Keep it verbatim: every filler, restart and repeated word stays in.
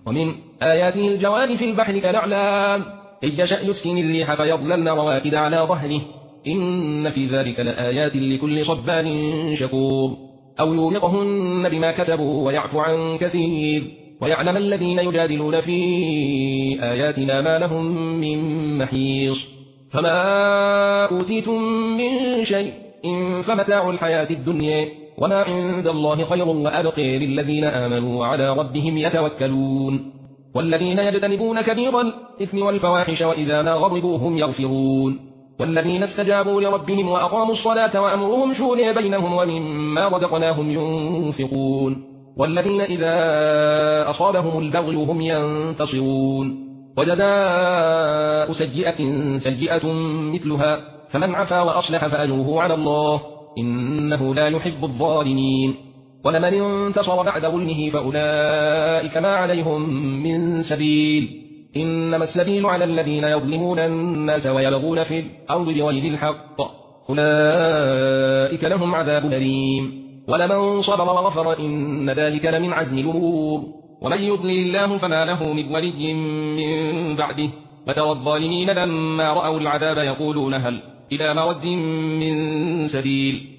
ومن آياته الجوار في البحر كالأعلام إذ يشأ يسكن الريح فيظللن رواكد على ظهره إن في ذلك لآيات لكل صبار شكور أو يوبقهن بما كسبوا ويعفو عن كثير ويعلم الذين يجادلون في آياتنا ما لهم من محيص فما أوتيتم من شيء إن فمتاع الحياة الدنيا وما عند الله خير وأبقى للذين آمنوا وعلى ربهم يتوكلون والذين يجتنبون كبير الإثم والفواحش وإذا ما غضبوا هم يغفرون والذين استجابوا لربهم وأقاموا الصلاة وأمرهم شورى بينهم ومما رزقناهم ينفقون والذين إذا أصابهم البغي هم ينتصرون وجزاء سيئة سيئة مثلها فمن عفا وأصلح فأجره على الله إنه لا يحب الظالمين ولمن انتصر بعد ظلمه فأولئك ما عليهم من سبيل إنما السبيل على الذين يظلمون الناس ويبغون في الأرض بغير الحق أولئك لهم عذاب أليم ولمن صبر وغفر إن ذلك لمن عزم الأمور ومن يضلل الله فما له من ولي من بعده وترى الظالمين لما رأوا العذاب يقولون هل إلى مرد من سبيل